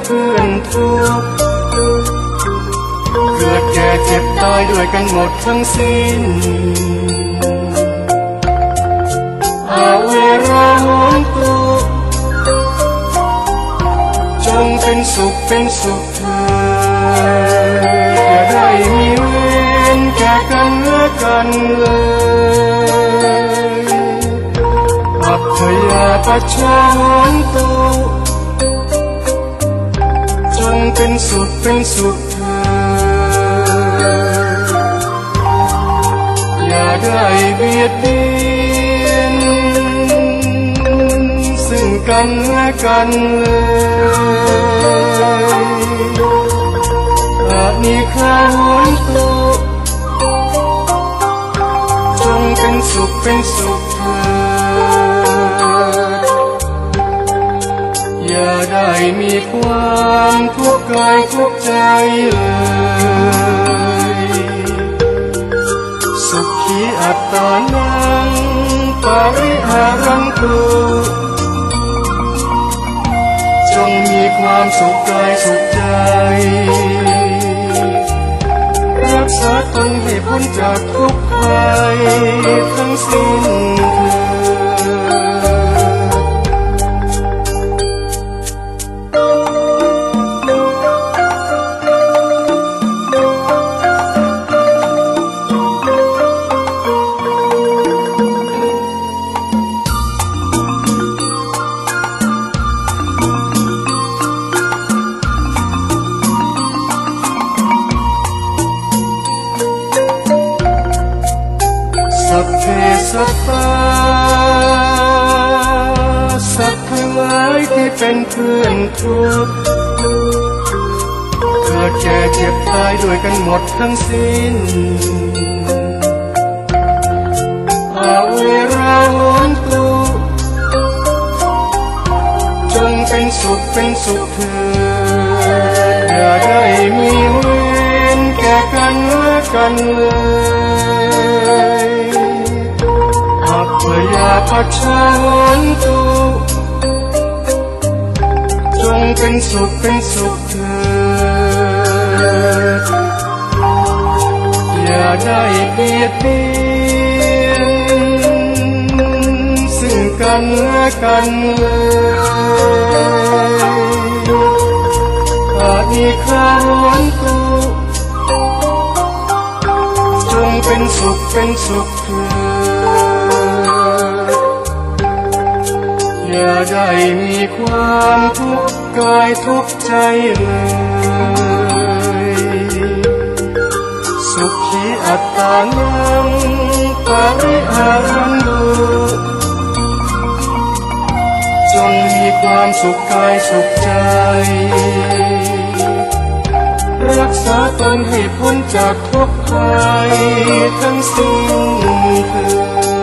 พื่อนทุกข์เกิดแก่เจ็บตายด้วยกันหมดทั้งสิ้นอาเวราโหนตุจงเป็นสุขเป็นสุขเถิดอย่าได้มีเวรแก่กันและกันเลยอัพพยาปัจฉาโหนตุจงเป็นสุขเป็นสุขเถิดอย่าได้เบียดเบียนซึ่งกันและกันเลยอานิฆาโหนตุจงเป็นสุขเป็นสุขเถิดอย่าได้มีความทุกข์กายทุกข์ใจเลยสุขีอัตตานังปริหารันตุจงมีความสุขกายสุขใจรักษาตนให้พ้นจากทุกข์ภัยทั้งสิ้นสัพเพสัตตาสัตว์ทั้งหลายที่เป็นเพื่อนทุกข์เกิดแก่เจ็บตายด้วยกันหมดทั้งสิ้นอาเวราโหนตุจงเป็นสุขเป็นสุขเถิดอย่าได้มีเวรแก่กันและกันเลยอัพยาปัจฉาโหนตุจงเป็นสุขเป็นสุขเถิดอย่าได้เบียดเบียนซึ่งกันและกันเลยอานิฆาโหนตุจงเป็นสุขเป็นสุขเถิดอย่าได้มีความทุกข์กายทุกข์ใจเลยสุขีอัตตานังปริหารันตุจงมีความสุขกายสุขใจรักษาตนให้พ้นจากทุกข์ภัยทั้งสิ้นเถิด